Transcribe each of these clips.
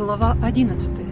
Глава 11.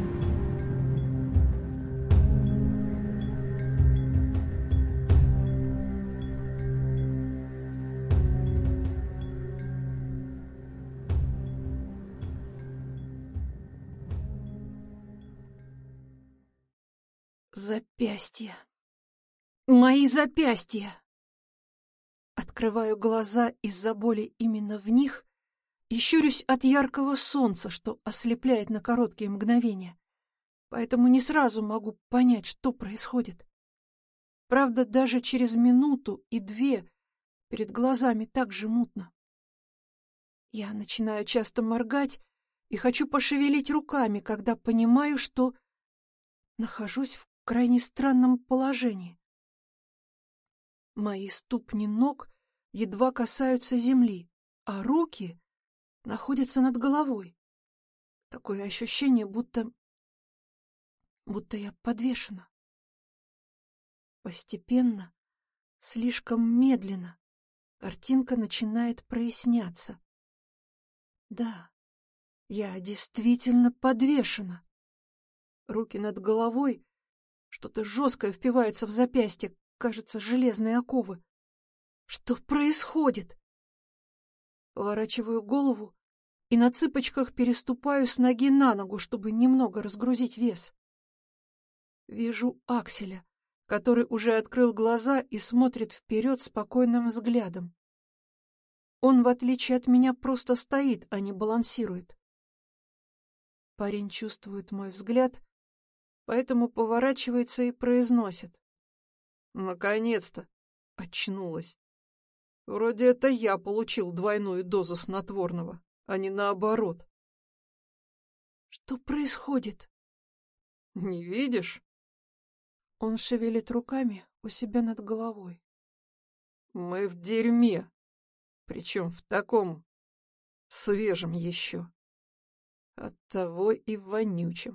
Запястья. Мои запястья! Открываю глаза из-за боли именно в них и щурюсь от яркого солнца, что ослепляет на короткие мгновения. Поэтому не сразу могу понять, что происходит. Правда, даже через минуту и две перед глазами так же мутно. Я начинаю часто моргать и хочу пошевелить руками, когда понимаю, что нахожусь в крайне странном положении. Мои ступни ног едва касаются земли, а руки находятся над головой. Такое ощущение, будто я подвешена. Постепенно, слишком медленно, картинка начинает проясняться. Да, я действительно подвешена. Руки над головой, что-то жесткое впивается в запястье, кажется, железные оковы. Что происходит? Поворачиваю голову и на цыпочках переступаю с ноги на ногу, чтобы немного разгрузить вес. Вижу Акселя, который уже открыл глаза и смотрит вперед спокойным взглядом. Он, в отличие от меня, просто стоит, а не балансирует. Парень чувствует мой взгляд, поэтому поворачивается и произносит: «Наконец-то! Очнулась! Вроде это я получил двойную дозу снотворного, а не наоборот». «Что происходит?» «Не видишь?» Он шевелит руками у себя над головой. «Мы в дерьме, причем в таком свежем еще. Оттого и вонючем».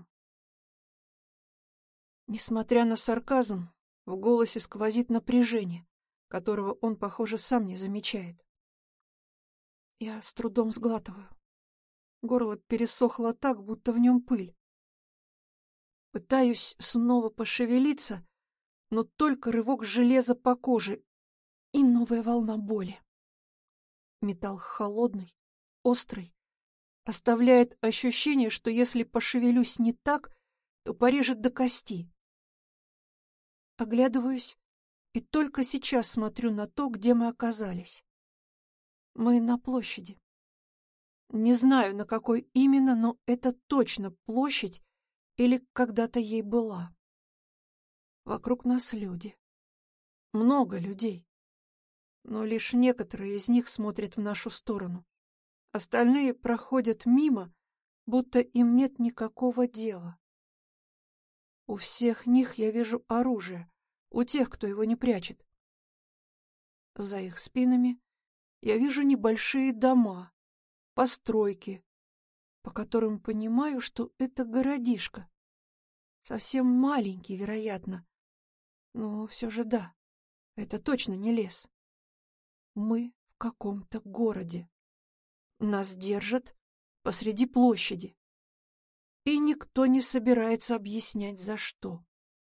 Несмотря на сарказм, в голосе сквозит напряжение, которого он, похоже, сам не замечает. Я с трудом сглатываю. Горло пересохло так, будто в нем пыль. Пытаюсь снова пошевелиться, но только рывок железа по коже и новая волна боли. Металл холодный, острый, оставляет ощущение, что если пошевелюсь не так, то порежет до кости. Оглядываюсь и только сейчас смотрю на то, где мы оказались. Мы на площади. Не знаю, на какой именно, но это точно площадь или когда-то ей была. Вокруг нас люди. Много людей. Но лишь некоторые из них смотрят в нашу сторону. Остальные проходят мимо, будто им нет никакого дела. У всех них я вижу оружие, у тех, кто его не прячет. За их спинами я вижу небольшие дома, постройки, по которым понимаю, что это городишко. Совсем маленький, вероятно. Но все же да, это точно не лес. Мы в каком-то городе. Нас держат посреди площади. И никто не собирается объяснять, за что.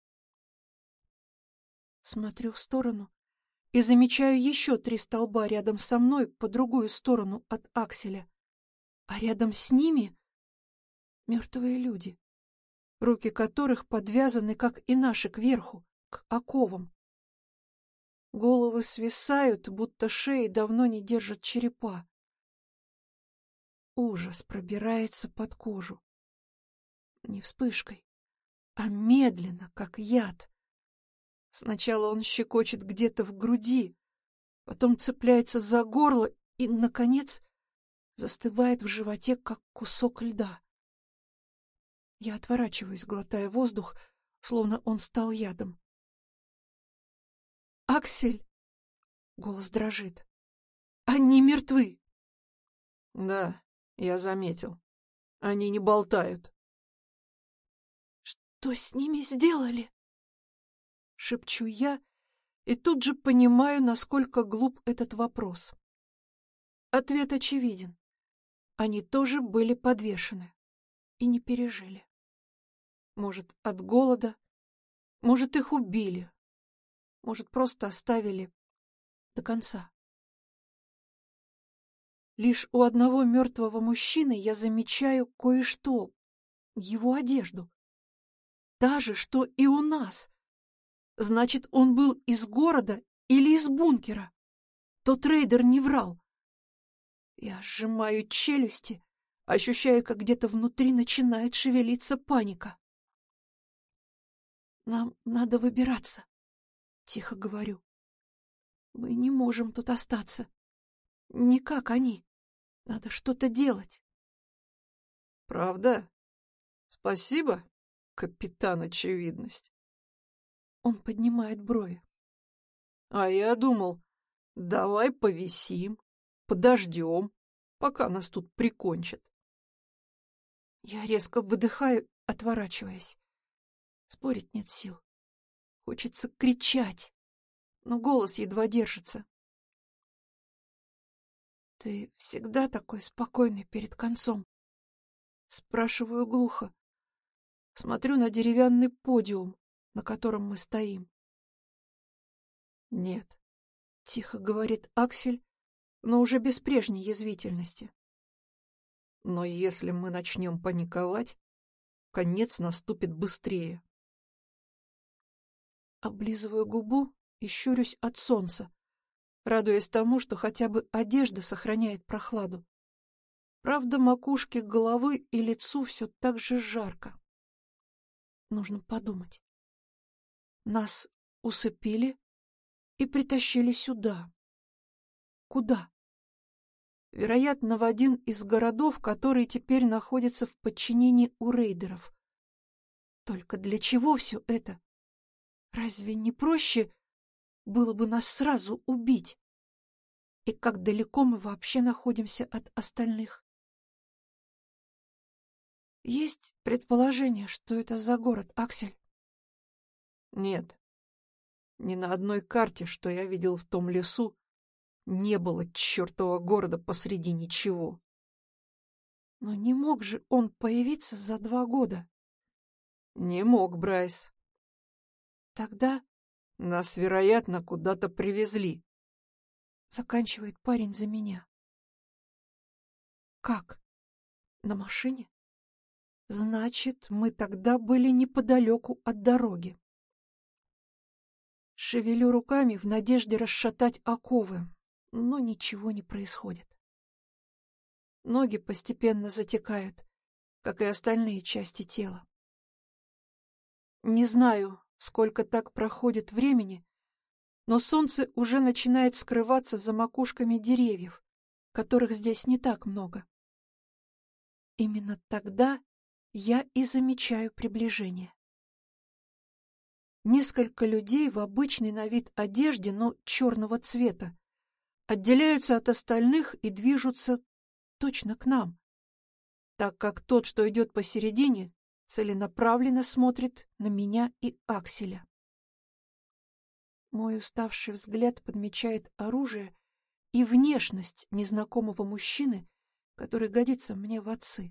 Смотрю в сторону и замечаю еще 3 столба рядом со мной по другую сторону от Акселя. А рядом с ними мертвые люди, руки которых подвязаны, как и наши, кверху, к оковам. Головы свисают, будто шеи давно не держат черепа. Ужас пробирается под кожу. Не вспышкой, а медленно, как яд. Сначала он щекочет где-то в груди, потом цепляется за горло и, наконец, застывает в животе, как кусок льда. Я отворачиваюсь, глотая воздух, словно он стал ядом. «Аксель!» — голос дрожит. «Они мертвы!» «Да, я заметил. Они не болтают». «Что с ними сделали?» — шепчу я, и тут же понимаю, насколько глуп этот вопрос. Ответ очевиден. Они тоже были подвешены. и не пережили. Может, от голода, может, их убили, может, просто оставили до конца. Лишь у одного мертвого мужчины я замечаю кое-что, его одежду. Та же, что и у нас. Значит, он был из города или из бункера. Тот рейдер не врал. Я сжимаю челюсти, ощущая, как где-то внутри начинает шевелиться паника. «Нам надо выбираться», — тихо говорю. «Мы не можем тут остаться. Не как они. Надо что-то делать». «Правда? Спасибо, капитан Очевидность». Он поднимает брови. А я думал, давай повисим, подождем, пока нас тут прикончат. Я резко выдыхаю, отворачиваясь. Спорить нет сил. Хочется кричать, но голос едва держится. «Ты всегда такой спокойный перед концом?» Спрашиваю глухо. Смотрю на деревянный подиум, на котором мы стоим. Нет. Тихо говорит Аксель, но уже без прежней язвительности. Но если мы начнем паниковать, конец наступит быстрее. Облизываю губу и щурюсь от солнца, радуясь тому, что хотя бы одежда сохраняет прохладу. Правда, макушке головы и лицу все так же жарко. Нужно подумать. Нас усыпили и притащили сюда. Куда? Вероятно, в один из городов, который теперь находится в подчинении у рейдеров. Только для чего все это? Разве не проще было бы нас сразу убить? И как далеко мы вообще находимся от остальных? Есть предположение, что это за город, Аксель? Нет. Ни на одной карте, что я видел в том лесу, не было чертового города посреди ничего. Но не мог же он появиться за 2 года. Не мог, Брайс. Тогда Нас, вероятно, куда-то привезли. заканчивает парень за меня. Как? На машине? Значит, мы тогда были неподалеку от дороги. Шевелю руками в надежде расшатать оковы, но ничего не происходит. Ноги постепенно затекают, как и остальные части тела. Не знаю, сколько так проходит времени, но солнце уже начинает скрываться за макушками деревьев, которых здесь не так много. Именно тогда я и замечаю приближение. Несколько людей в обычной на вид одежде, но черного цвета, отделяются от остальных и движутся точно к нам, так как тот, что идет посередине, целенаправленно смотрит на меня и Акселя. Мой уставший взгляд подмечает оружие и внешность незнакомого мужчины, который годится мне в отцы.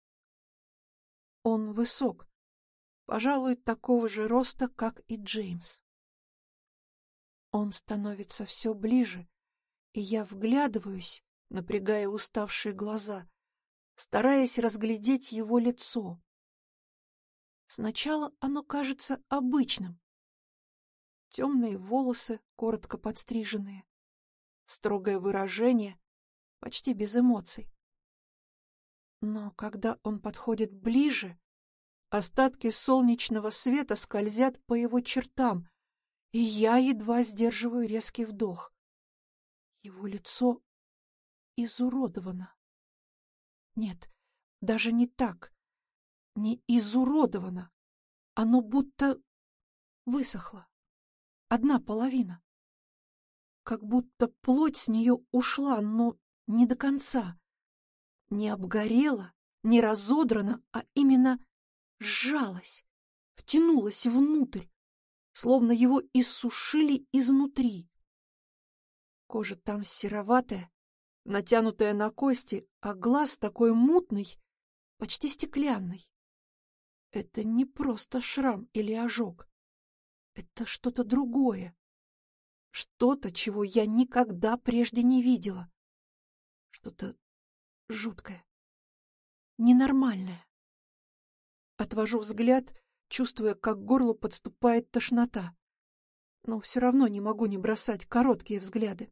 Он высок, пожалуй, такого же роста, как и Джеймс. Он становится все ближе, и я вглядываюсь, напрягая уставшие глаза, стараясь разглядеть его лицо. Сначала оно кажется обычным. Темные волосы, коротко подстриженные, строгое выражение, почти без эмоций. Но когда он подходит ближе, остатки солнечного света скользят по его чертам, и я едва сдерживаю резкий вдох. Его лицо изуродовано. Нет, даже не так. Не изуродовано. Оно будто высохло. Одна половина. Как будто плоть с нее ушла, но не до конца. Не обгорела, не разодрана, а именно сжалась, втянулась внутрь, словно его иссушили изнутри. Кожа там сероватая, натянутая на кости, а глаз такой мутный, почти стеклянный. Это не просто шрам или ожог. Это что-то другое. Что-то, чего я никогда прежде не видела. Что-то жуткое. Ненормальное. Отвожу взгляд, чувствуя, как к горлу подступает тошнота. Но все равно не могу не бросать короткие взгляды.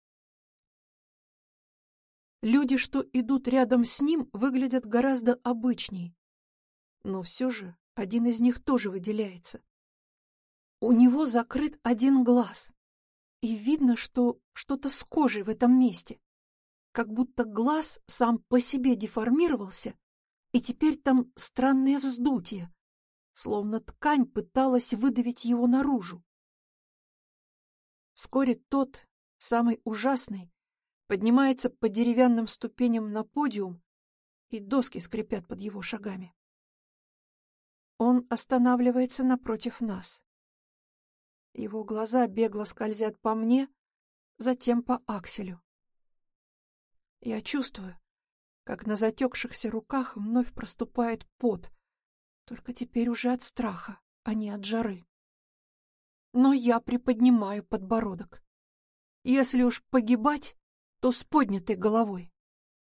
Люди, что идут рядом с ним, выглядят гораздо обычней. Но все же один из них тоже выделяется. У него закрыт один глаз, и видно, что что-то с кожей в этом месте. Как будто глаз сам по себе деформировался, и теперь там странное вздутие, словно ткань пыталась выдавить его наружу. Вскоре тот, самый ужасный, поднимается по деревянным ступеням на подиум, и доски скрипят под его шагами. Он останавливается напротив нас. Его глаза бегло скользят по мне, затем по Акселю. Я чувствую, как на затекшихся руках вновь проступает пот, только теперь уже от страха, а не от жары. Но я приподнимаю подбородок. Если уж погибать, то с поднятой головой.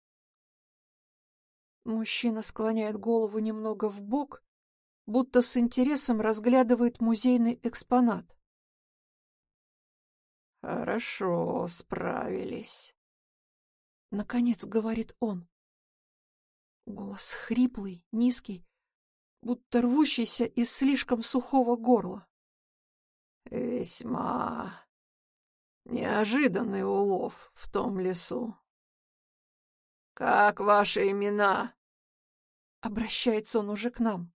Мужчина склоняет голову немного вбок, будто с интересом разглядывает музейный экспонат. Хорошо справились. Наконец говорит он. Голос хриплый, низкий, будто рвущийся из слишком сухого горла. Весьма неожиданный улов в том лесу. Как ваши имена? Обращается он уже к нам.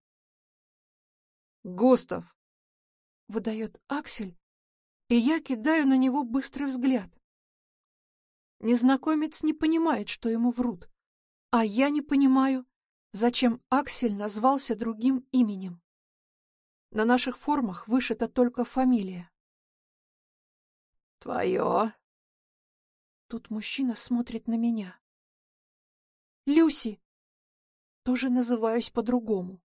Густав. Выдает Аксель, и я кидаю на него быстрый взгляд. Незнакомец не понимает, что ему врут, а я не понимаю, зачем Аксель назвался другим именем. На наших формах вышита только фамилия. Твое? Тут мужчина смотрит на меня. Люси. Тоже называюсь по-другому.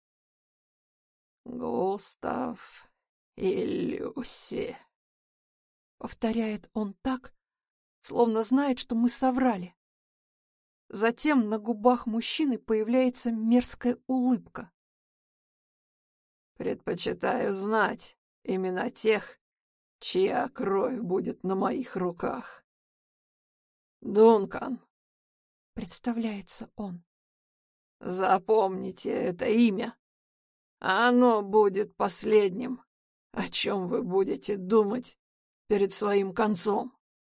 Густав и Люси. Повторяет он так, словно знает, что мы соврали. Затем на губах мужчины появляется мерзкая улыбка. Предпочитаю знать имена тех, чья кровь будет на моих руках. Дункан. Представляется он. Запомните это имя. Оно будет последним, о чем вы будете думать перед своим концом.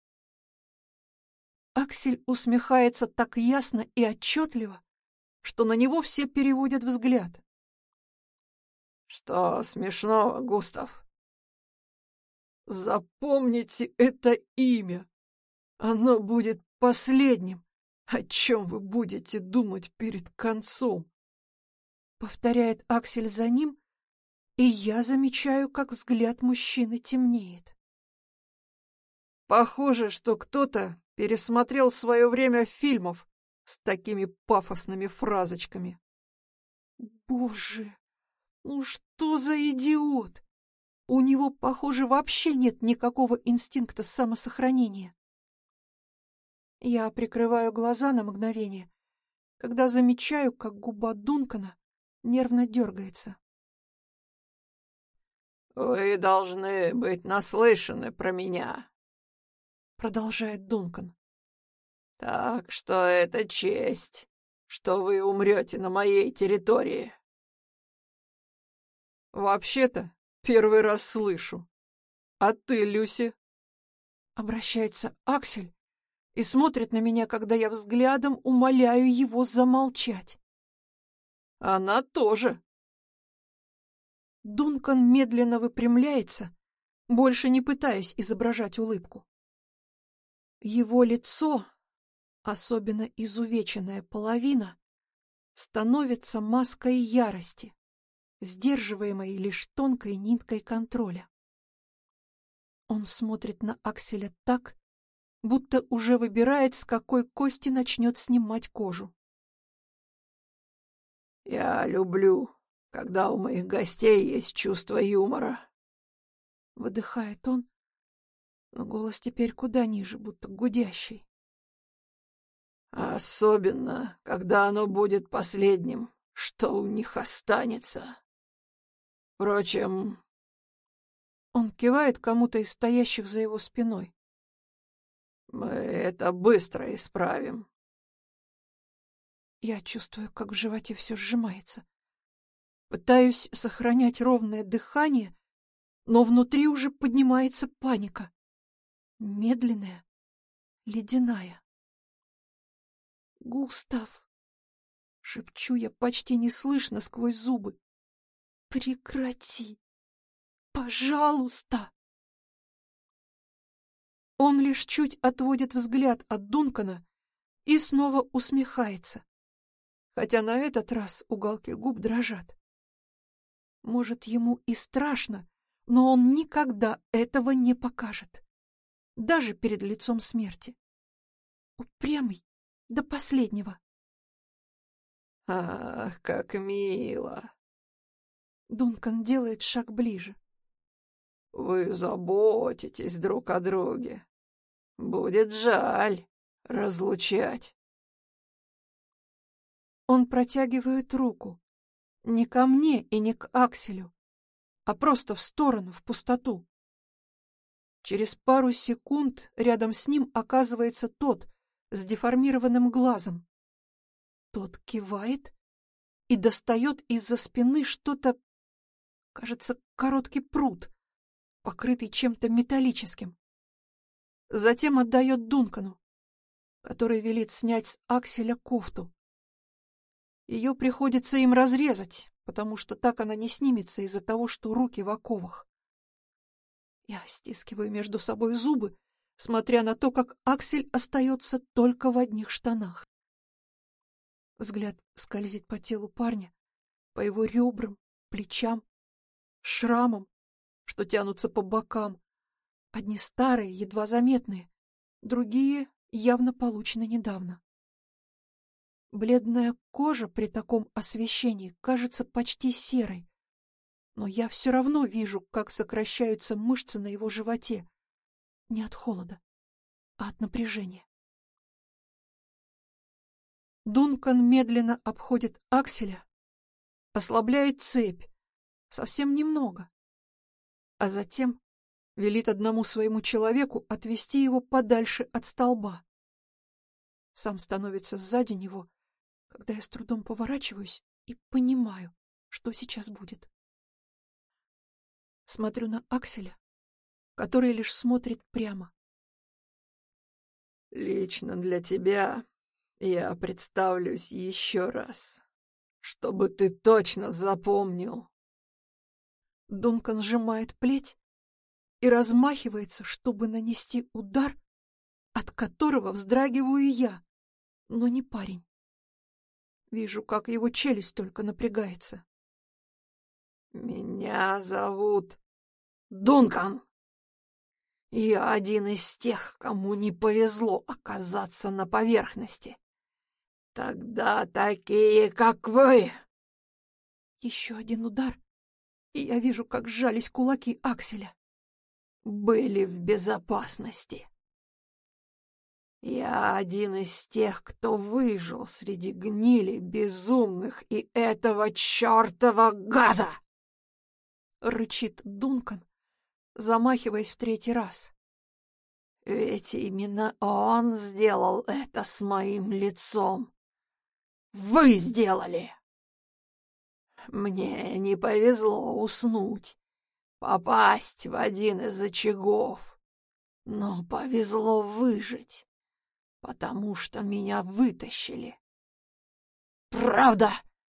Аксель усмехается так ясно и отчетливо, что на него все переводят взгляд. Что смешного, Густав? Запомните это имя. Оно будет последним, о чем вы будете думать перед концом. Повторяет Аксель за ним, и я замечаю, как взгляд мужчины темнеет. Похоже, что кто-то пересмотрел свое время фильмов с такими пафосными фразочками. Боже, ну что за идиот! У него, похоже, вообще нет никакого инстинкта самосохранения. Я прикрываю глаза на мгновение, когда замечаю, как губа Дункана нервно дергается. «Вы должны быть наслышаны про меня», — продолжает Дункан. «Так что это честь, что вы умрете на моей территории». «Вообще-то, первый раз слышу. А ты, Люси?» Обращается Аксель и смотрит на меня, когда я взглядом умоляю его замолчать. «Она тоже». Дункан медленно выпрямляется, больше не пытаясь изображать улыбку. Его лицо, особенно изувеченная половина, становится маской ярости, сдерживаемой лишь тонкой ниткой контроля. Он смотрит на Акселя так, будто уже выбирает, с какой кости начнет снимать кожу. Я люблю, когда у моих гостей есть чувство юмора. Выдыхает он, но голос теперь куда ниже, будто гудящий. Особенно, когда оно будет последним, что у них останется. Впрочем, Он кивает кому-то из стоящих за его спиной. мы это быстро исправим. Я чувствую, как в животе все сжимается. Пытаюсь сохранять ровное дыхание, но внутри уже поднимается паника. Медленная, ледяная. «Густав!» — шепчу я почти неслышно сквозь зубы. «Прекрати! Пожалуйста!» Он лишь чуть отводит взгляд от Дункана и снова усмехается, хотя на этот раз уголки губ дрожат. Может, ему и страшно, но он никогда этого не покажет, даже перед лицом смерти. Упрямый до последнего. Ах, как мило. Дункан делает шаг ближе. Вы заботитесь друг о друге. Будет жаль разлучать. Он протягивает руку. Не ко мне и не к Акселю, а просто в сторону, в пустоту. Через пару секунд рядом с ним оказывается тот с деформированным глазом. Тот кивает и достает из-за спины что-то, кажется, короткий прут, покрытый чем-то металлическим. Затем отдает Дункану, который велит снять с Акселя кофту. Ее приходится им разрезать, потому что так она не снимется из-за того, что руки в оковах. Я стискиваю между собой зубы, смотря на то, как Аксель остается только в одних штанах. Взгляд скользит по телу парня, по его ребрам, плечам, шрамам, что тянутся по бокам. Одни старые, едва заметные, другие явно получены недавно. Бледная кожа при таком освещении кажется почти серой, но я все равно вижу, как сокращаются мышцы на его животе. Не от холода, а от напряжения. Дункан медленно обходит Акселя, ослабляет цепь, совсем немного, а затем велит одному своему человеку отвести его подальше от столба. Сам становится сзади него, когда я с трудом поворачиваюсь и понимаю, что сейчас будет. Смотрю на Акселя, который лишь смотрит прямо. Лично для тебя я представлюсь еще раз, чтобы ты точно запомнил. Дункан сжимает плеть и размахивается, чтобы нанести удар, от которого вздрагиваю я, но не парень. Вижу, как его челюсть только напрягается. Меня зовут Дункан. Я один из тех, кому не повезло оказаться на поверхности. Тогда такие, как вы. Еще один удар, и я вижу, как сжались кулаки Акселя. Были в безопасности. Я один из тех, кто выжил среди гнили безумных и этого чертова газа! Рычит Дункан, замахиваясь в третий раз. Ведь именно он сделал это с моим лицом. Вы сделали! Мне не повезло уснуть, попасть в один из очагов, но повезло выжить, потому что меня вытащили. Правда?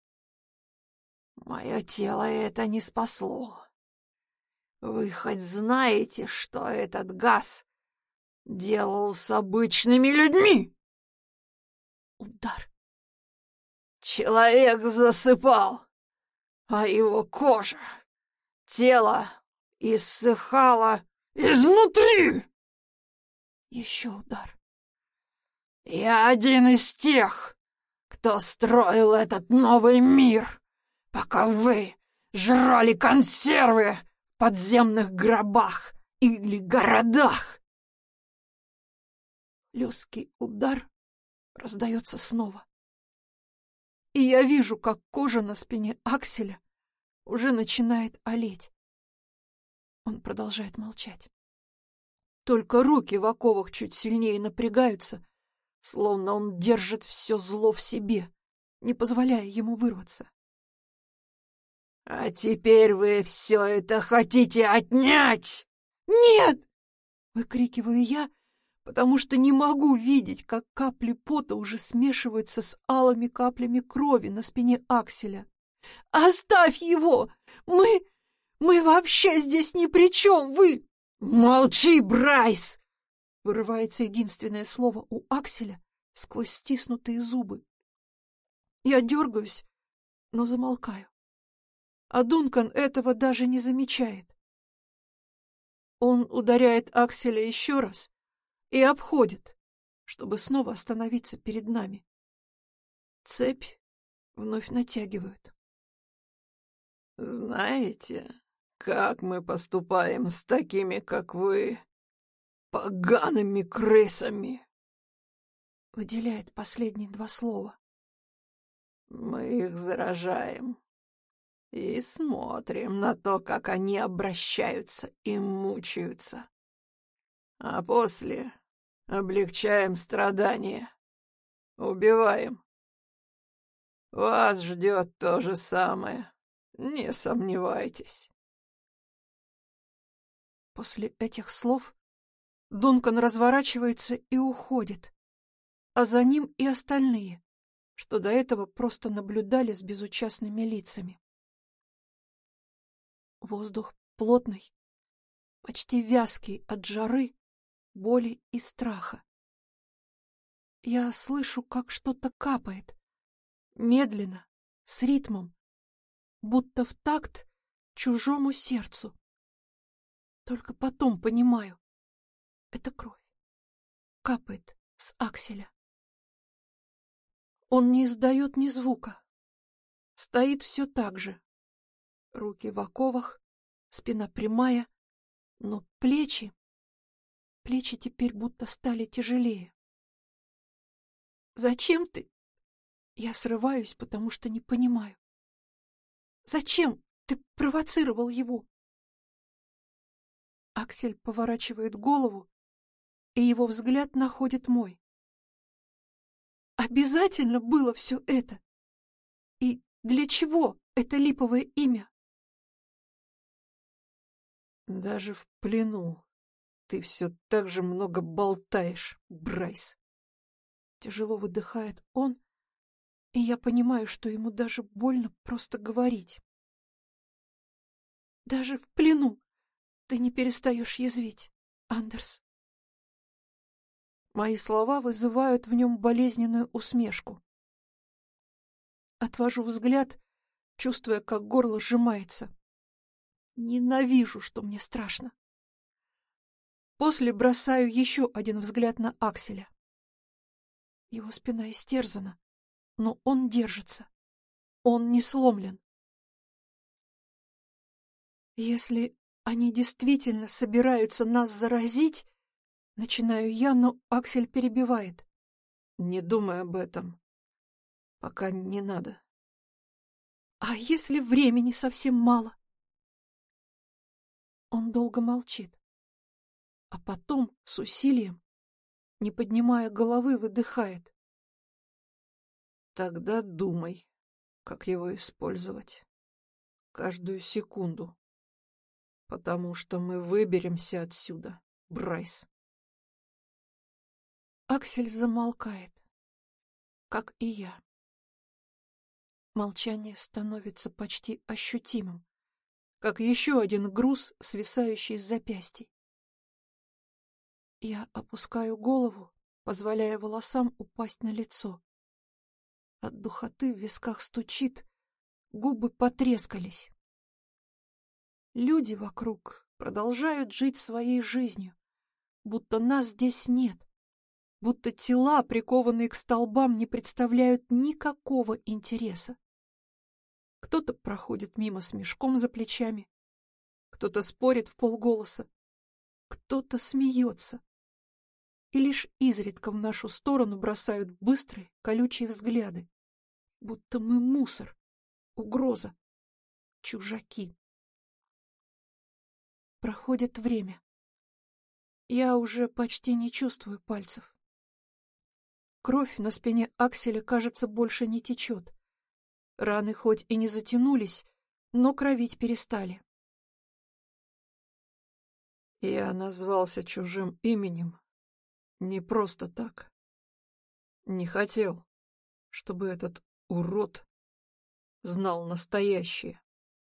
Мое тело это не спасло. Вы хоть знаете, что этот газ делал с обычными людьми? Удар. Человек засыпал, а его кожа, тело иссыхало изнутри. Еще удар. Я один из тех, кто строил этот новый мир, пока вы жрали консервы в подземных гробах или городах. Хлесткий удар раздается снова. И я вижу, как кожа на спине Акселя уже начинает олеть. Он продолжает молчать. Только руки в оковах чуть сильнее напрягаются, словно он держит все зло в себе, не позволяя ему вырваться. «А теперь вы все это хотите отнять?» «Нет!» — выкрикиваю я, потому что не могу видеть, как капли пота уже смешиваются с алыми каплями крови на спине Акселя. «Оставь его! Мы вообще здесь ни при чем! Вы...» «Молчи, Брайс!» Вырывается единственное слово у Акселя сквозь стиснутые зубы. Я дергаюсь, но замолкаю. А Дункан этого даже не замечает. Он ударяет Акселя еще раз и обходит, чтобы снова остановиться перед нами. Цепь вновь натягивают. «Знаете, как мы поступаем с такими, как вы, погаными крысами?» Выделяет последние два слова. «Мы их заражаем и смотрим на то, как они обращаются и мучаются. А после облегчаем страдания, убиваем. Вас ждет то же самое, не сомневайтесь». После этих слов Дункан разворачивается и уходит, а за ним и остальные, что до этого просто наблюдали с безучастными лицами. Воздух плотный, почти вязкий от жары, боли и страха. Я слышу, как что-то капает, медленно, с ритмом, будто в такт чужому сердцу. Только потом понимаю, это кровь. Капает с Акселя. Он не издает ни звука. Стоит все так же. Руки в оковах, спина прямая, но плечи теперь будто стали тяжелее. «Зачем ты?» Я срываюсь, потому что не понимаю. «Зачем ты провоцировал его?» Аксель поворачивает голову, и его взгляд находит мой. Обязательно было все это? И для чего это липовое имя? «Даже в плену ты все так же много болтаешь, Брайс». Тяжело выдыхает он, и я понимаю, что ему даже больно просто говорить. Даже в плену ты не перестаешь язвить, Андерс. Мои слова вызывают в нем болезненную усмешку. Отвожу взгляд, чувствуя, как горло сжимается. Ненавижу, что мне страшно. После бросаю еще один взгляд на Акселя. Его спина истерзана, но он держится. Он не сломлен. Если они действительно собираются нас заразить, начинаю я, но Аксель перебивает. «Не думай об этом. Пока не надо». А если времени совсем мало? Он долго молчит, а потом с усилием, не поднимая головы, выдыхает. «Тогда думай, как его использовать. Каждую секунду. Потому что мы выберемся отсюда, Брайс». Аксель замолкает, как и я. Молчание становится почти ощутимым, как еще один груз, свисающий с запястий. Я опускаю голову, позволяя волосам упасть на лицо. От духоты в висках стучит, губы потрескались. Люди вокруг продолжают жить своей жизнью, будто нас здесь нет, будто тела, прикованные к столбам, не представляют никакого интереса. Кто-то проходит мимо с мешком за плечами, кто-то спорит вполголоса, кто-то смеется. И лишь изредка в нашу сторону бросают быстрые, колючие взгляды, будто мы мусор, угроза, чужаки. Проходит время. Я уже почти не чувствую пальцев. Кровь на спине Акселя, кажется, больше не течет. Раны хоть и не затянулись, но кровить перестали. Я назвался чужим именем не просто так. Не хотел, чтобы этот урод знал настоящее.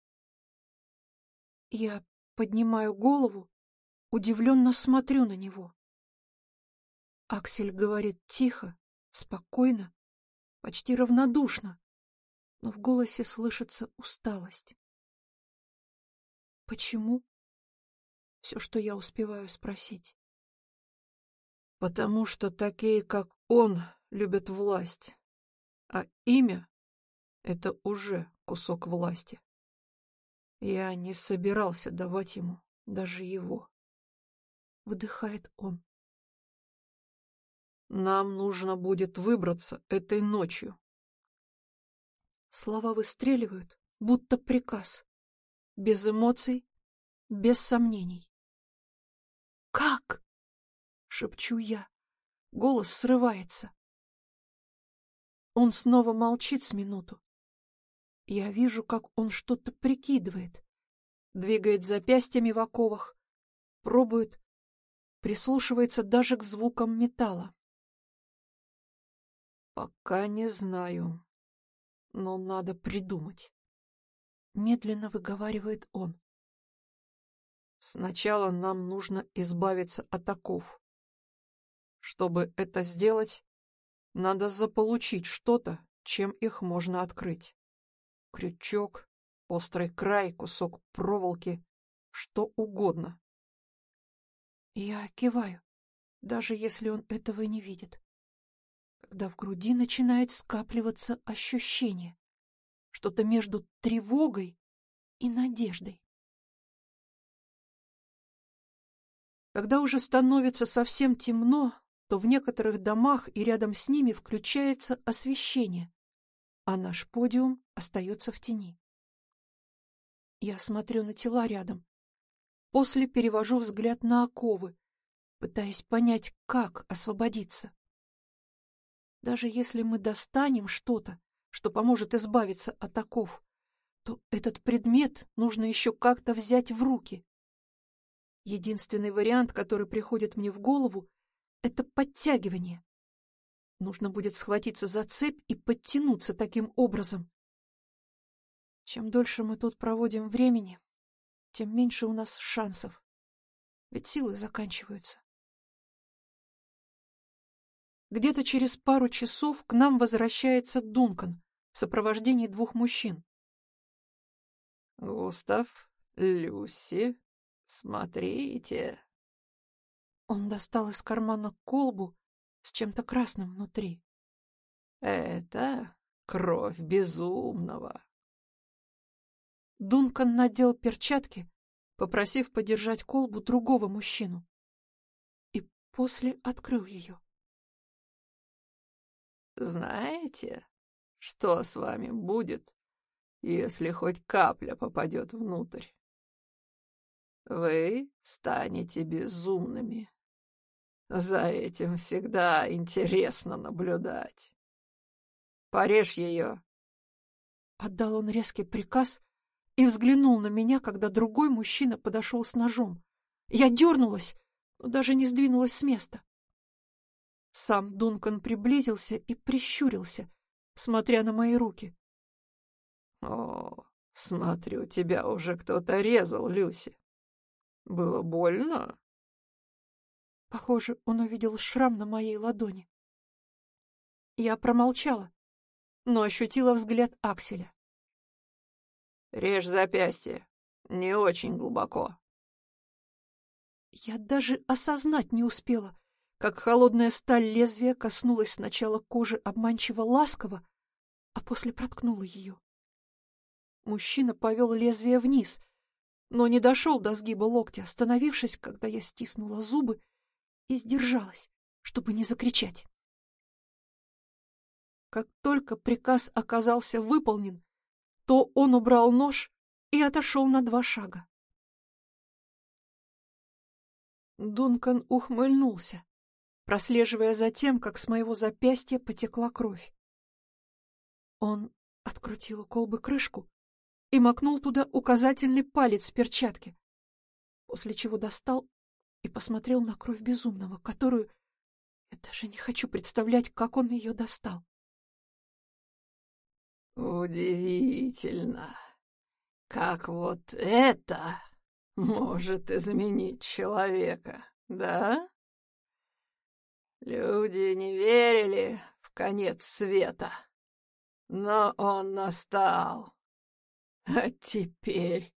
Я поднимаю голову, удивленно смотрю на него. Аксель говорит тихо, спокойно, почти равнодушно, но в голосе слышится усталость. Почему? Все, что я успеваю спросить. Потому что такие, как он, любят власть, а имя — это уже кусок власти. Я не собирался давать ему даже его. Выдыхает он. Нам нужно будет выбраться этой ночью. Слова выстреливают, будто приказ. Без эмоций, без сомнений. «Как?» — шепчу я. Голос срывается. Он снова молчит с минуту. Я вижу, как он что-то прикидывает, двигает запястьями в оковах, пробует, прислушивается даже к звукам металла. Пока не знаю, но надо придумать. Медленно выговаривает он. Сначала нам нужно избавиться от оков. Чтобы это сделать, надо заполучить что-то, чем их можно открыть. Крючок, острый край, кусок проволоки, что угодно. Я киваю, даже если он этого не видит. Когда в груди начинает скапливаться ощущение, что-то между тревогой и надеждой. Когда уже становится совсем темно, то в некоторых домах и рядом с ними включается освещение, а наш подиум остается в тени. Я смотрю на тела рядом, после перевожу взгляд на оковы, пытаясь понять, как освободиться. Даже если мы достанем что-то, что поможет избавиться от оков, то этот предмет нужно еще как-то взять в руки. Единственный вариант, который приходит мне в голову, это подтягивание. Нужно будет схватиться за цепь и подтянуться таким образом. Чем дольше мы тут проводим времени, тем меньше у нас шансов, ведь силы заканчиваются. Где-то через пару часов к нам возвращается Дункан в сопровождении двух мужчин. Густав, Люси, смотрите. Он достал из кармана колбу с чем-то красным внутри. Это кровь безумного. Дункан надел перчатки, попросив подержать колбу другого мужчину, и после открыл ее. Знаете, что с вами будет, если хоть капля попадет внутрь? Вы станете безумными. За этим всегда интересно наблюдать. Порежь ее. Отдал он резкий приказ и взглянул на меня, когда другой мужчина подошел с ножом. Я дернулась, но даже не сдвинулась с места. Сам Дункан приблизился и прищурился, смотря на мои руки. О, смотрю, тебя уже кто-то резал, Люси. Было больно? Похоже, он увидел шрам на моей ладони. Я промолчала, но ощутила взгляд Акселя. Режь запястье. Не очень глубоко. Я даже осознать не успела, как холодная сталь лезвия коснулась сначала кожи обманчиво ласково, а после проткнула ее. Мужчина повел лезвие вниз, но не дошел до сгиба локтя, остановившись, когда я стиснула зубы и сдержалась, чтобы не закричать. Как только приказ оказался выполнен, то он убрал нож и отошел на 2 шага. Дункан ухмыльнулся, прослеживая за тем, как с моего запястья потекла кровь. Он открутил у колбы крышку и макнул туда указательный палец в перчатке, после чего достал и посмотрел на кровь безумного, которую... Я даже не хочу представлять, как он ее достал. Удивительно, как вот это может изменить человека, да? Люди не верили в конец света, но он настал. А теперь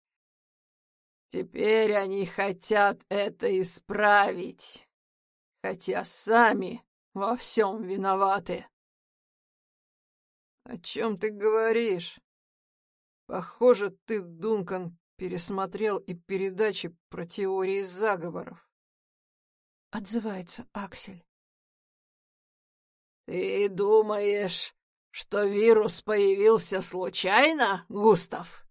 они хотят это исправить, хотя сами во всем виноваты. О чем ты говоришь? Похоже, ты, Дункан, пересмотрел и передачи про теории заговоров. Отзывается Аксель. Ты думаешь, что вирус появился случайно, Густав?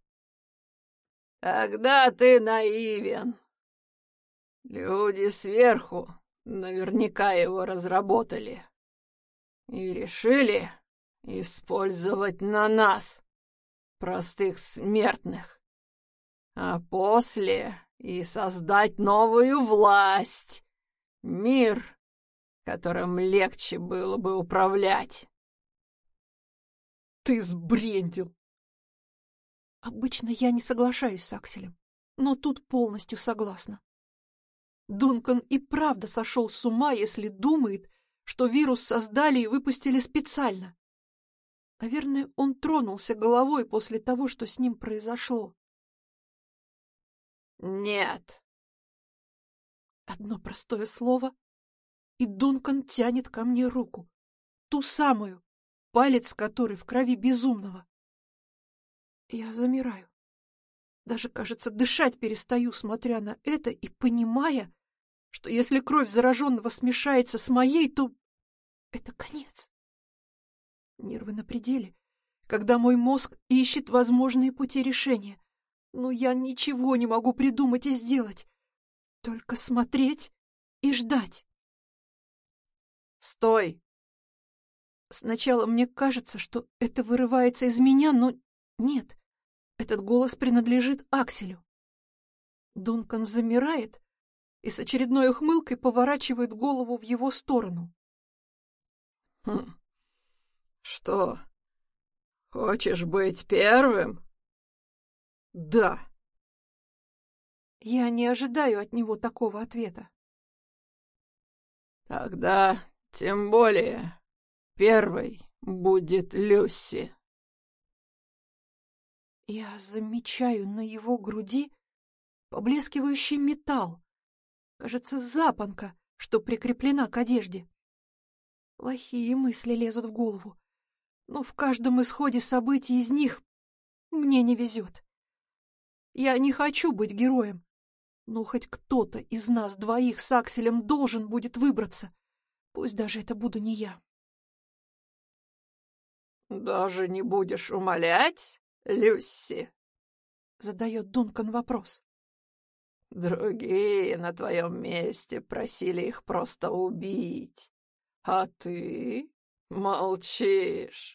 Тогда ты наивен. Люди сверху наверняка его разработали и решили использовать на нас, простых смертных, а после и создать новую власть, мир, которым легче было бы управлять. Ты сбрендил. Обычно я не соглашаюсь с Акселем, но тут полностью согласна. Дункан и правда сошел с ума, если думает, что вирус создали и выпустили специально. Наверное, он тронулся головой после того, что с ним произошло. Нет. Одно простое слово, и Дункан тянет ко мне руку. Ту самую, палец которой в крови безумного. Я замираю. Даже, кажется, дышать перестаю, смотря на это и понимая, что если кровь зараженного смешается с моей, то это конец. Нервы на пределе, когда мой мозг ищет возможные пути решения. Но я ничего не могу придумать и сделать. Только смотреть и ждать. Стой! Сначала мне кажется, что это вырывается из меня, но нет. Этот голос принадлежит Акселю. Дункан замирает и с очередной ухмылкой поворачивает голову в его сторону. Что, хочешь быть первым? Да. Я не ожидаю от него такого ответа. Тогда тем более первой будет Люси. Я замечаю на его груди поблескивающий металл. Кажется, запонка, что прикреплена к одежде. Плохие мысли лезут в голову, но в каждом исходе событий из них мне не везет. Я не хочу быть героем, но хоть кто-то из нас двоих с Акселем должен будет выбраться. Пусть даже это буду не я. «Даже не будешь умолять, Люси?» — задает Дункан вопрос. «Другие на твоем месте просили их просто убить, а ты молчишь».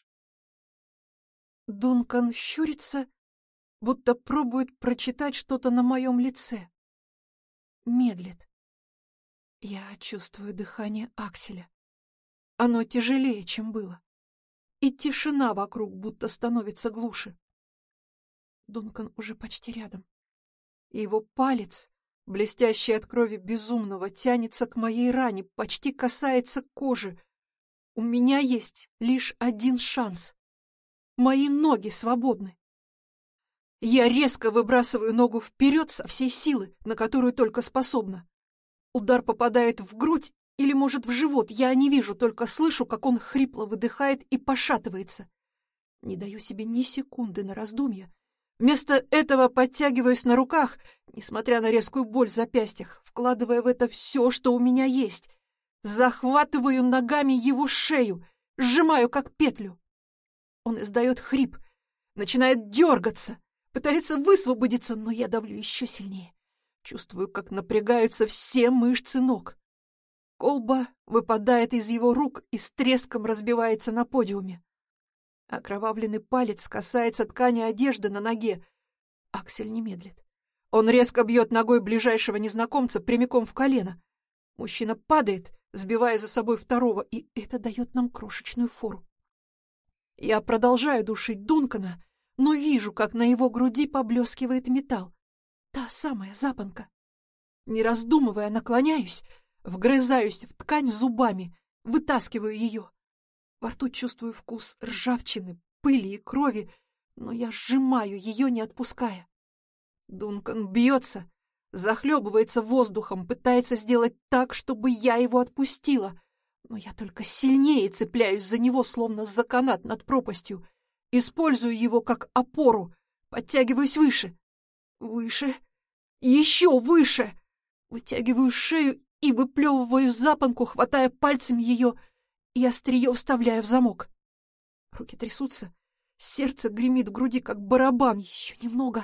Дункан щурится, будто пробует прочитать что-то на моем лице. Медлит. Я чувствую дыхание Акселя. Оно тяжелее, чем было. И тишина вокруг будто становится глуше. Дункан уже почти рядом. И его палец, блестящий от крови безумного, тянется к моей ране, почти касается кожи. У меня есть лишь один шанс. Мои ноги свободны. Я резко выбрасываю ногу вперед со всей силы, на которую только способна. Удар попадает в грудь, Или, может, в живот, я не вижу, только слышу, как он хрипло выдыхает и пошатывается. Не даю себе ни секунды на раздумья. Вместо этого подтягиваюсь на руках, несмотря на резкую боль в запястьях, вкладывая в это все, что у меня есть. Захватываю ногами его шею, сжимаю как петлю. Он издает хрип, начинает дергаться, пытается высвободиться, но я давлю еще сильнее. Чувствую, как напрягаются все мышцы ног. Колба выпадает из его рук и с треском разбивается на подиуме. Окровавленный палец касается ткани одежды на ноге. Аксель не медлит. Он резко бьет ногой ближайшего незнакомца прямиком в колено. Мужчина падает, сбивая за собой второго, и это дает нам крошечную фору. Я продолжаю душить Дункана, но вижу, как на его груди поблескивает металл. Та самая запонка. Не раздумывая, наклоняюсь, вгрызаюсь в ткань зубами, вытаскиваю ее. Во рту чувствую вкус ржавчины, пыли и крови, но я сжимаю ее, не отпуская. Дункан бьется, захлебывается воздухом, пытается сделать так, чтобы я его отпустила, но я только сильнее цепляюсь за него, словно за канат над пропастью, использую его как опору, подтягиваюсь выше, выше, еще выше, вытягиваю шею и выплевываю запонку, хватая пальцем ее и острие вставляю в замок. Руки трясутся, сердце гремит в груди, как барабан. Еще немного.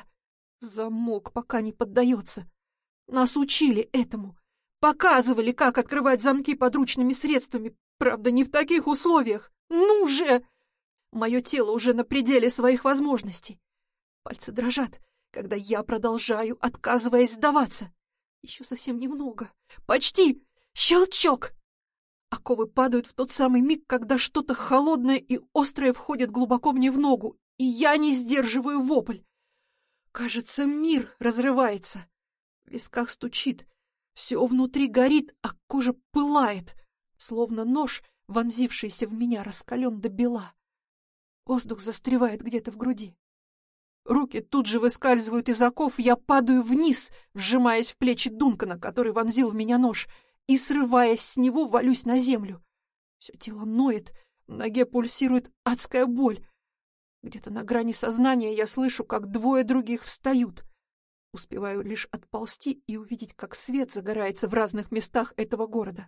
Замок пока не поддается. Нас учили этому. Показывали, как открывать замки подручными средствами. Правда, не в таких условиях. Ну же! Мое тело уже на пределе своих возможностей. Пальцы дрожат, когда я продолжаю, отказываясь сдаваться. Еще совсем немного. Почти! Щелчок! Оковы падают в тот самый миг, когда что-то холодное и острое входит глубоко мне в ногу, и я не сдерживаю вопль. Кажется, мир разрывается. В висках стучит, все внутри горит, а кожа пылает, словно нож, вонзившийся в меня, раскален до бела. Воздух застревает где-то в груди. Руки тут же выскальзывают из оков, я падаю вниз, вжимаясь в плечи Дункана, который вонзил в меня нож, и, срываясь с него, валюсь на землю. Все тело ноет, в ноге пульсирует адская боль. Где-то на грани сознания я слышу, как двое других встают. Успеваю лишь отползти и увидеть, как свет загорается в разных местах этого города.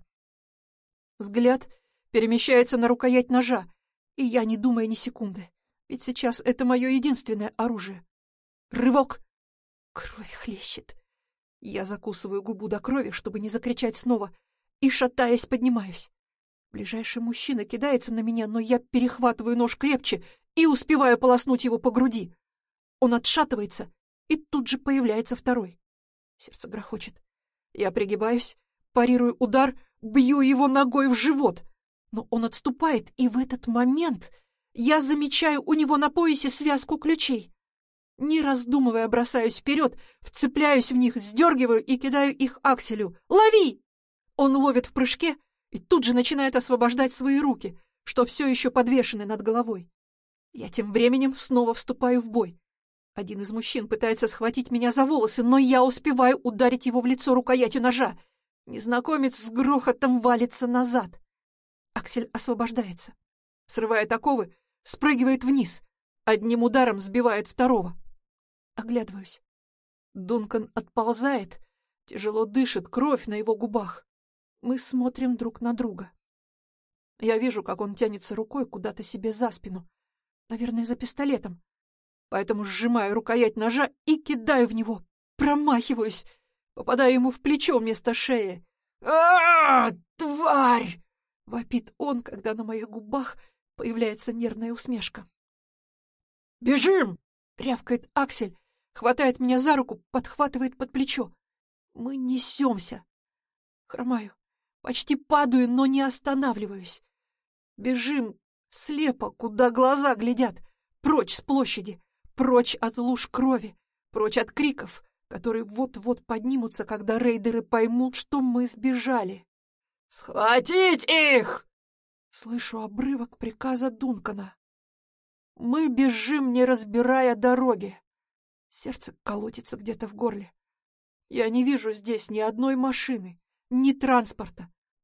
Взгляд перемещается на рукоять ножа, и я не думаю ни секунды, ведь сейчас это мое единственное оружие. Рывок! Кровь хлещет. Я закусываю губу до крови, чтобы не закричать снова, и, шатаясь, поднимаюсь. Ближайший мужчина кидается на меня, но я перехватываю нож крепче и успеваю полоснуть его по груди. Он отшатывается, и тут же появляется второй. Сердце грохочет. Я пригибаюсь, парирую удар, бью его ногой в живот. Но он отступает, и в этот момент я замечаю у него на поясе связку ключей. Не раздумывая, бросаюсь вперед, вцепляюсь в них, сдергиваю и кидаю их Акселю. «Лови!» Он ловит в прыжке и тут же начинает освобождать свои руки, что все еще подвешены над головой. Я тем временем снова вступаю в бой. Один из мужчин пытается схватить меня за волосы, но я успеваю ударить его в лицо рукоятью ножа. Незнакомец с грохотом валится назад. Аксель освобождается. Срывает оковы, спрыгивает вниз. Одним ударом сбивает второго. Оглядываюсь. Дункан отползает, тяжело дышит, кровь на его губах. Мы смотрим друг на друга. Я вижу, как он тянется рукой куда-то себе за спину. Наверное, за пистолетом. Поэтому сжимаю рукоять ножа и кидаю в него. Промахиваюсь. Попадаю ему в плечо вместо шеи. Тварь! Вопит он, когда на моих губах появляется нервная усмешка. «Бежим!» — рявкает Аксель, хватает меня за руку, подхватывает под плечо. Мы несемся. Хромаю, почти падаю, но не останавливаюсь. Бежим слепо, куда глаза глядят, прочь с площади, прочь от луж крови, прочь от криков, которые вот-вот поднимутся, когда рейдеры поймут, что мы сбежали. «Схватить их!» Слышу обрывок приказа Дункана. Мы бежим, не разбирая дороги. Сердце колотится где-то в горле. Я не вижу здесь ни одной машины, ни транспорта,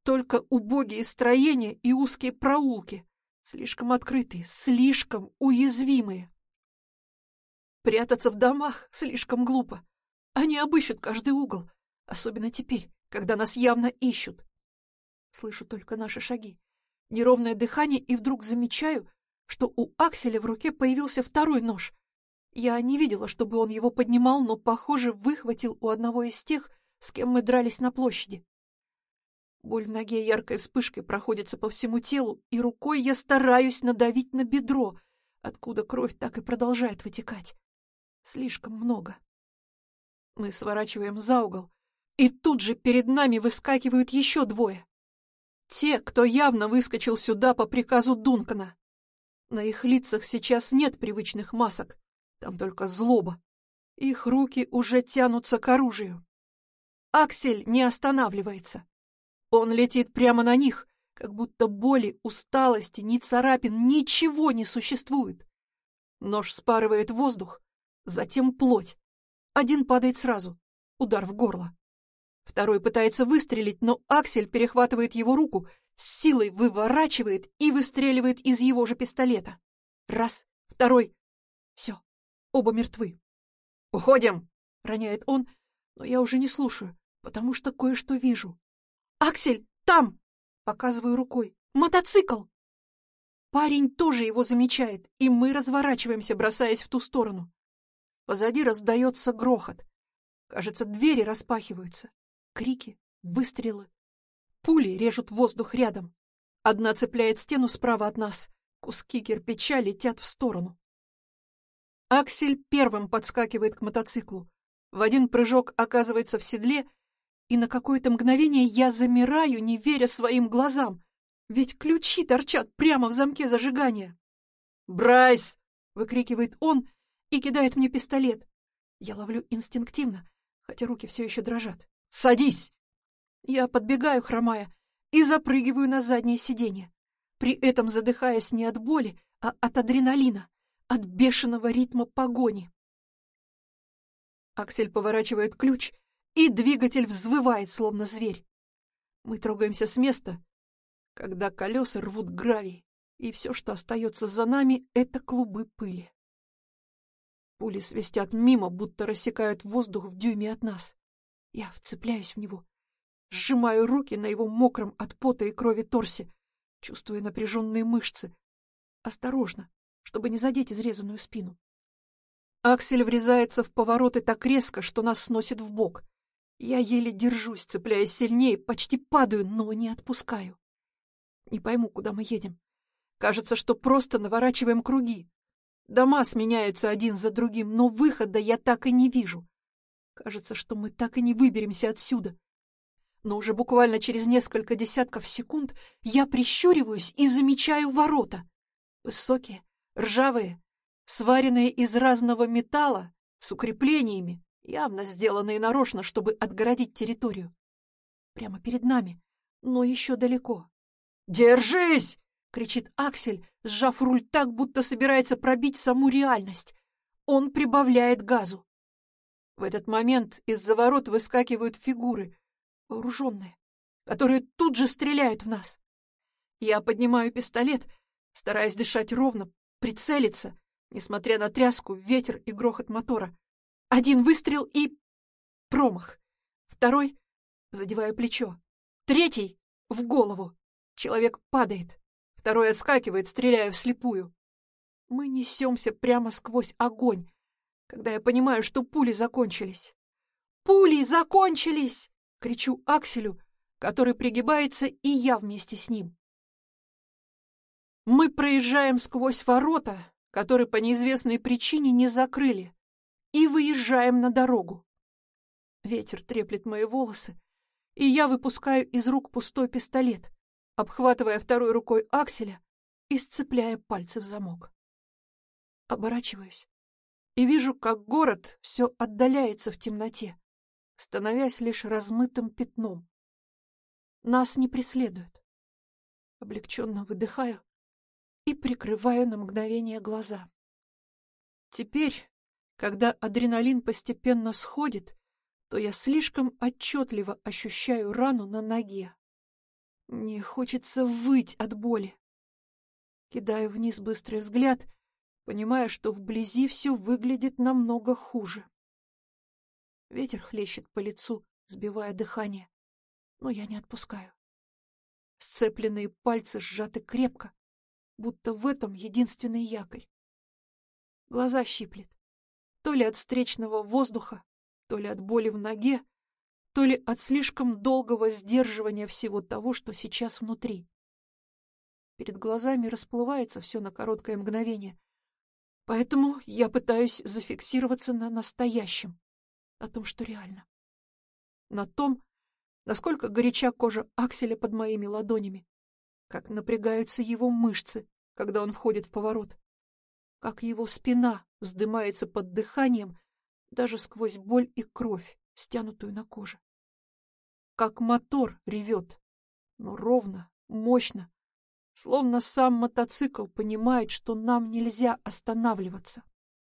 Только убогие строения и узкие проулки, слишком открытые, слишком уязвимые. Прятаться в домах слишком глупо. Они обыщут каждый угол, особенно теперь, когда нас явно ищут. Слышу только наши шаги, неровное дыхание, и вдруг замечаю, что у Акселя в руке появился второй нож. Я не видела, чтобы он его поднимал, но, похоже, выхватил у одного из тех, с кем мы дрались на площади. Боль в ноге яркой вспышкой проходится по всему телу, и рукой я стараюсь надавить на бедро, откуда кровь так и продолжает вытекать. Слишком много. Мы сворачиваем за угол, и тут же перед нами выскакивают еще двое. Те, кто явно выскочил сюда по приказу Дункана. На их лицах сейчас нет привычных масок, там только злоба. Их руки уже тянутся к оружию. Аксель не останавливается. Он летит прямо на них, как будто боли, усталости, ни царапин, ничего не существует. Нож вспарывает воздух, затем плоть. Один падает сразу, удар в горло. Второй пытается выстрелить, но Аксель перехватывает его руку, с силой выворачивает и выстреливает из его же пистолета. Раз, второй. Все, оба мертвы. «Уходим!» — роняет он, но я уже не слушаю, потому что кое-что вижу. «Аксель, там!» — показываю рукой. «Мотоцикл!» Парень тоже его замечает, и мы разворачиваемся, бросаясь в ту сторону. Позади раздается грохот. Кажется, двери распахиваются. Крики, выстрелы. Пули режут воздух рядом. Одна цепляет стену справа от нас. Куски кирпича летят в сторону. Аксель первым подскакивает к мотоциклу. В один прыжок оказывается в седле, и на какое-то мгновение я замираю, не веря своим глазам. Ведь ключи торчат прямо в замке зажигания. «Брайс!» — выкрикивает он и кидает мне пистолет. Я ловлю инстинктивно, хотя руки все еще дрожат. «Садись!» Я подбегаю, хромая, и запрыгиваю на заднее сиденье, при этом задыхаясь не от боли, а от адреналина, от бешеного ритма погони. Аксель поворачивает ключ, и двигатель взвывает, словно зверь. Мы трогаемся с места, когда колеса рвут гравий, и все, что остается за нами, — это клубы пыли. Пули свистят мимо, будто рассекают воздух в дюйме от нас. Я вцепляюсь в него, сжимаю руки на его мокром от пота и крови торсе, чувствуя напряженные мышцы. Осторожно, чтобы не задеть изрезанную спину. Аксель врезается в повороты так резко, что нас сносит вбок. Я еле держусь, цепляясь сильнее, почти падаю, но не отпускаю. Не пойму, куда мы едем. Кажется, что просто наворачиваем круги. Дома сменяются один за другим, но выхода я так и не вижу. Кажется, что мы так и не выберемся отсюда. Но уже буквально через несколько десятков секунд я прищуриваюсь и замечаю ворота. Высокие, ржавые, сваренные из разного металла, с укреплениями, явно сделанные нарочно, чтобы отгородить территорию. Прямо перед нами, но еще далеко. «Держись!» — кричит Аксель, сжав руль так, будто собирается пробить саму реальность. Он прибавляет газу. В этот момент из-за ворот выскакивают фигуры, вооруженные, которые тут же стреляют в нас. Я поднимаю пистолет, стараясь дышать ровно, прицелиться, несмотря на тряску, ветер и грохот мотора. Один выстрел и... промах. Второй — задеваю плечо. Третий — в голову. Человек падает. Второй отскакивает, стреляя вслепую. Мы несемся прямо сквозь огонь, когда я понимаю, что пули закончились. «Пули закончились!» — кричу Акселю, который пригибается, и я вместе с ним. Мы проезжаем сквозь ворота, которые по неизвестной причине не закрыли, и выезжаем на дорогу. Ветер треплет мои волосы, и я выпускаю из рук пустой пистолет, обхватывая второй рукой Акселя и сцепляя пальцы в замок. Оборачиваюсь и вижу, как город все отдаляется в темноте, становясь лишь размытым пятном. Нас не преследуют. Облегченно выдыхаю и прикрываю на мгновение глаза. Теперь, когда адреналин постепенно сходит, то я слишком отчетливо ощущаю рану на ноге. Мне хочется выть от боли. Кидаю вниз быстрый взгляд, понимая, что вблизи все выглядит намного хуже. Ветер хлещет по лицу, сбивая дыхание, но я не отпускаю. Сцепленные пальцы сжаты крепко, будто в этом единственный якорь. Глаза щиплет. То ли от встречного воздуха, то ли от боли в ноге, то ли от слишком долгого сдерживания всего того, что сейчас внутри. Перед глазами расплывается все на короткое мгновение, поэтому я пытаюсь зафиксироваться на настоящем, на том, что реально. На том, насколько горяча кожа Акселя под моими ладонями, как напрягаются его мышцы, когда он входит в поворот, как его спина вздымается под дыханием даже сквозь боль и кровь, стянутую на коже. Как мотор ревет, но ровно, мощно, словно сам мотоцикл понимает, что нам нельзя останавливаться.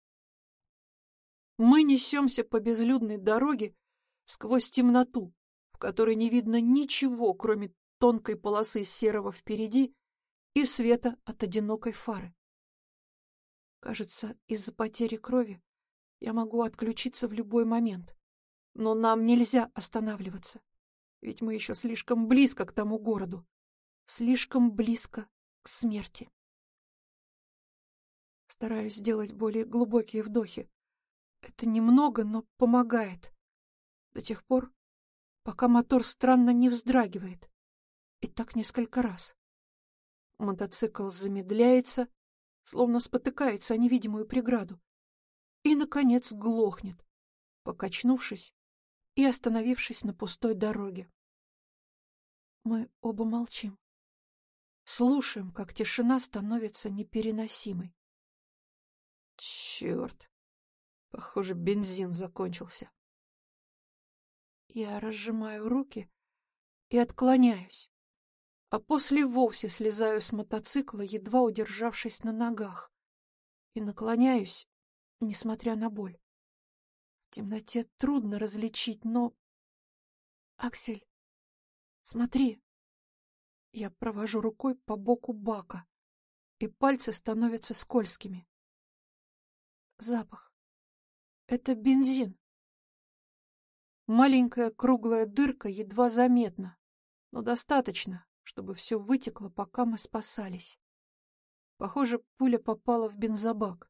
Мы несемся по безлюдной дороге сквозь темноту, в которой не видно ничего, кроме тонкой полосы серого впереди и света от одинокой фары. Кажется, из-за потери крови я могу отключиться в любой момент. Но нам нельзя останавливаться, ведь мы еще слишком близко к тому городу, слишком близко к смерти. Стараюсь сделать более глубокие вдохи. Это немного, но помогает. До тех пор, пока мотор странно не вздрагивает. И так несколько раз. Мотоцикл замедляется, словно спотыкается о невидимую преграду. И, наконец, глохнет, покачнувшись и остановившись на пустой дороге. Мы оба молчим. Слушаем, как тишина становится непереносимой. Черт! Похоже, бензин закончился. Я разжимаю руки и отклоняюсь, а после вовсе слезаю с мотоцикла, едва удержавшись на ногах, и наклоняюсь, несмотря на боль. В темноте трудно различить, но... Аксель, смотри. Я провожу рукой по боку бака, и пальцы становятся скользкими. Запах. Это бензин. Маленькая круглая дырка едва заметна, но достаточно, чтобы все вытекло, пока мы спасались. Похоже, пуля попала в бензобак.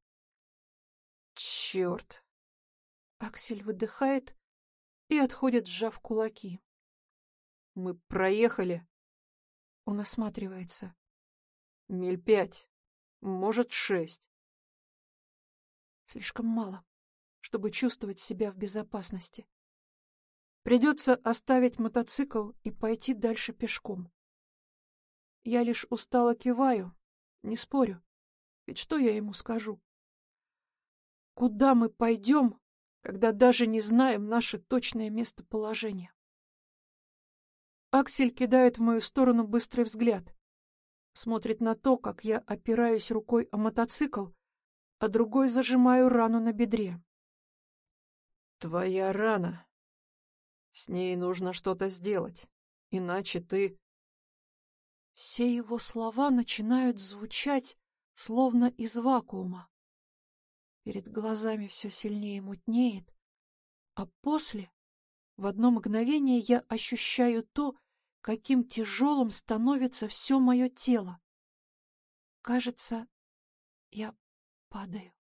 Черт! Аксель выдыхает и отходит, сжав кулаки. Мы проехали. Он осматривается. 5 миль, может, 6. Слишком мало, чтобы чувствовать себя в безопасности. Придется оставить мотоцикл и пойти дальше пешком. Я лишь устало киваю, не спорю, ведь что я ему скажу? Куда мы пойдем, когда даже не знаем наше точное местоположение? Аксель кидает в мою сторону быстрый взгляд, смотрит на то, как я опираюсь рукой о мотоцикл, а другой зажимаю рану на бедре. Твоя рана. С ней нужно что-то сделать, иначе ты... Все его слова начинают звучать, словно из вакуума. Перед глазами все сильнее мутнеет, а после, в одно мгновение, я ощущаю то, каким тяжелым становится все мое тело. Кажется, я падаю.